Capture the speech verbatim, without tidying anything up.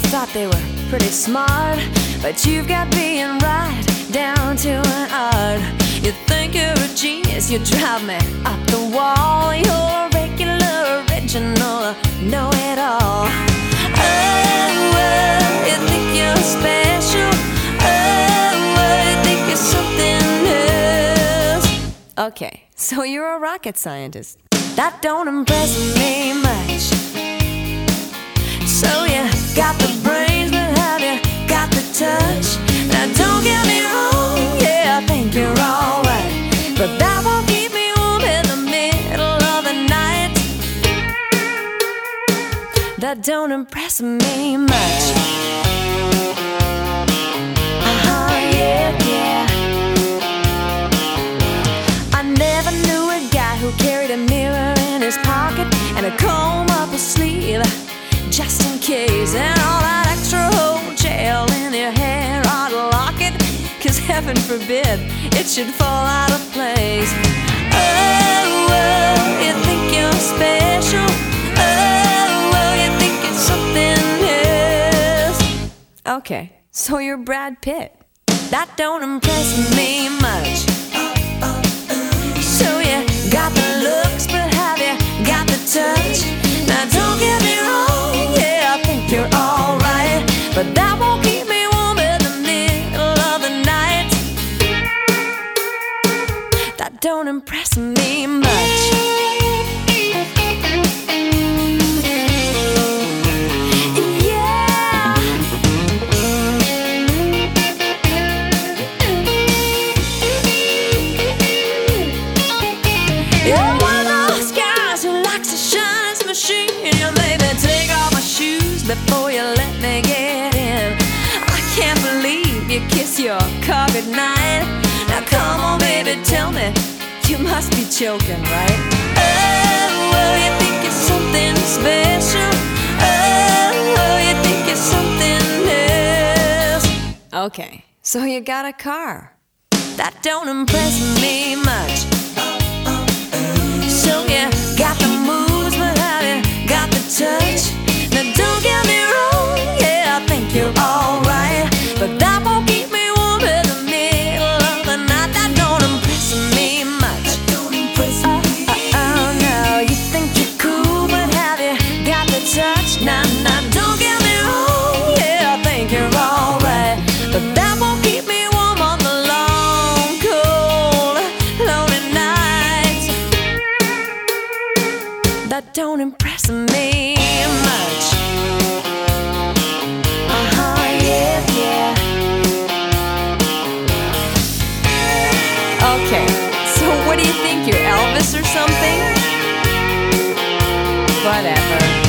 thought they were pretty smart, but you've got being right down to an art. You think you're a genius, you drive me up the wall. You're a regular, original, know-it-all. Oh, oh, you think you're special. Oh, oh, you think you're something else. Okay, so you're a rocket scientist. That don't impress me much. So you got the brains, but have you got the touch? Now don't get me wrong, yeah, I think you're alright, but that won't keep me warm in the middle of the night. That don't impress me much. Uh-huh, yeah, yeah. I never knew a guy who carried a mirror in his pocket and a comb up his sleeve, just in case, and all that extra whole gel in your hair ought to lock it, cause heaven forbid it should fall out of place. Oh, oh, you think you're special. Oh, oh, you think it's something else. Okay, so you're Brad Pitt. That don't impress me much. So you got the looks, but have you got the touch? Now don't get me wrong, yeah, I think you're alright, but that won't keep me warm in the middle of the night. That don't impress me much. Yeah. You're one of those guys who likes to shine his machine. You maybe take off my shoes before you let me get in. I can't believe you kiss your car goodnight. Now come on, baby, tell me, you must be joking, right? Oh, oh, you think it's something special. Oh, oh, you think it's something else. Okay, so you got a car. That don't impress me much. So you got the moves, but have you got the touch? Now don't get me wrong, yeah, I think you're alright, but that won't keep me warm in the middle of the night. That don't impress me much. That don't impress me. Oh, oh, oh, no, you think you're cool, but have you got the touch? Now, now, don't get me wrong, yeah, I think you're alright, but that won't keep me warm on the long, cold, lonely nights. That don't impress me much. Uh-huh, yeah, yeah. Okay, so what do you think, you're Elvis or something? Whatever.